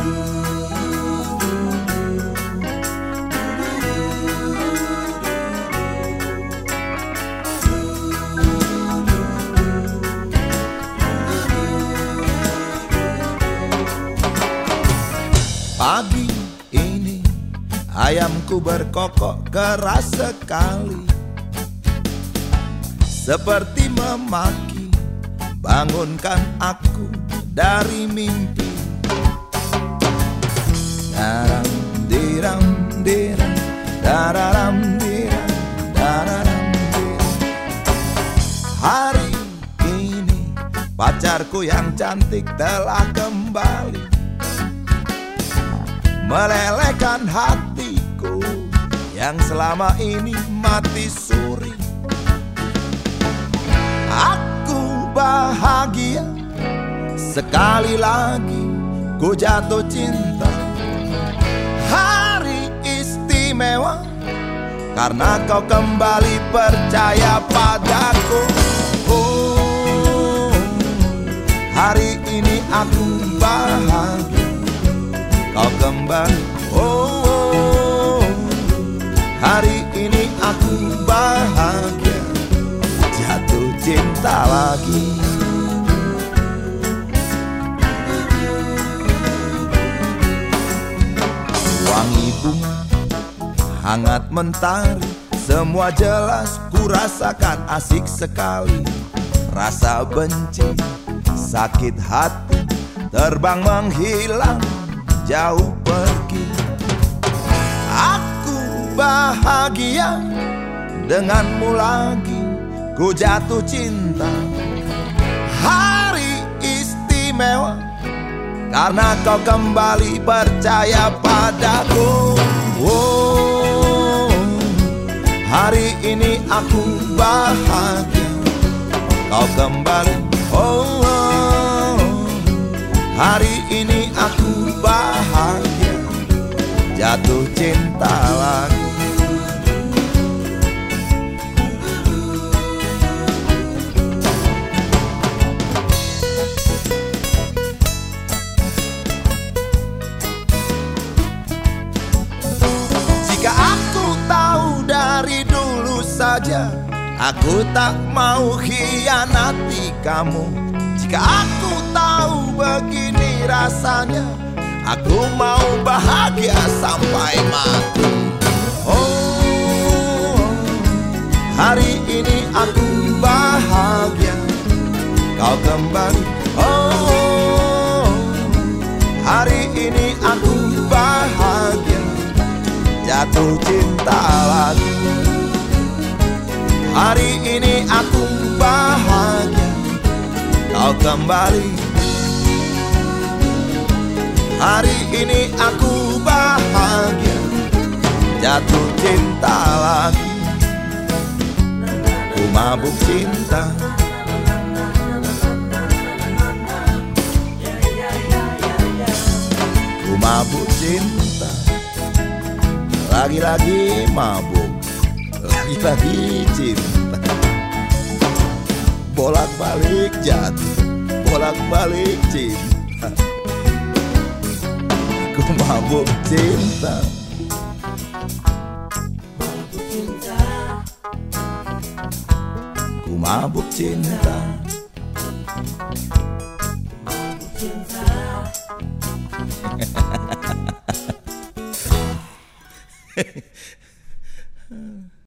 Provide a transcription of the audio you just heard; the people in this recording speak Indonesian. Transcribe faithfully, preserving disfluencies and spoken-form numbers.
Pagi ini ayamku berkokok keras sekali, seperti memaki, bangunkan aku dari mimpi. Daram diram diram, dararam diram, dararam diram. Hari ini pacarku yang cantik telah kembali, melelehkan hatiku yang selama ini mati suri. Aku bahagia, sekali lagi ku jatuh cinta. Hari istimewa karena kau kembali percaya padaku. Oh, hari ini aku bahagia kau kembali. Oh, oh, hari ini aku bahagia jatuh cinta lagi. Wangi bunga hangat mentari, semua jelas ku rasakan asik sekali. Rasa benci, sakit hati terbang menghilang, jauh pergi. Aku bahagia denganmu lagi, ku jatuh cinta. Hari istimewa karena kau kembali percaya padaku. Oh, hari ini aku bahagia kau kembali. Oh, oh, hari ini aku bahagia jatuh cinta lagi. Jika aku tahu dari dulu saja, aku tak mau khianati kamu. Jika aku tahu begini rasanya, aku mau bahagia sampai mati. Oh, hari ini aku bahagia kau kembali. Oh, hari ini aku bahagia jatuh cinta lagi. Hari ini aku bahagia kau kembali. Hari ini aku bahagia jatuh cinta lagi. Ku mabuk cinta, ku mabuk cinta, lagi-lagi mabuk, lagi-lagi cinta. Bolak-balik jatuh, bolak-balik cinta. Ku mabuk cinta, ku mabuk cinta, mabuk cinta.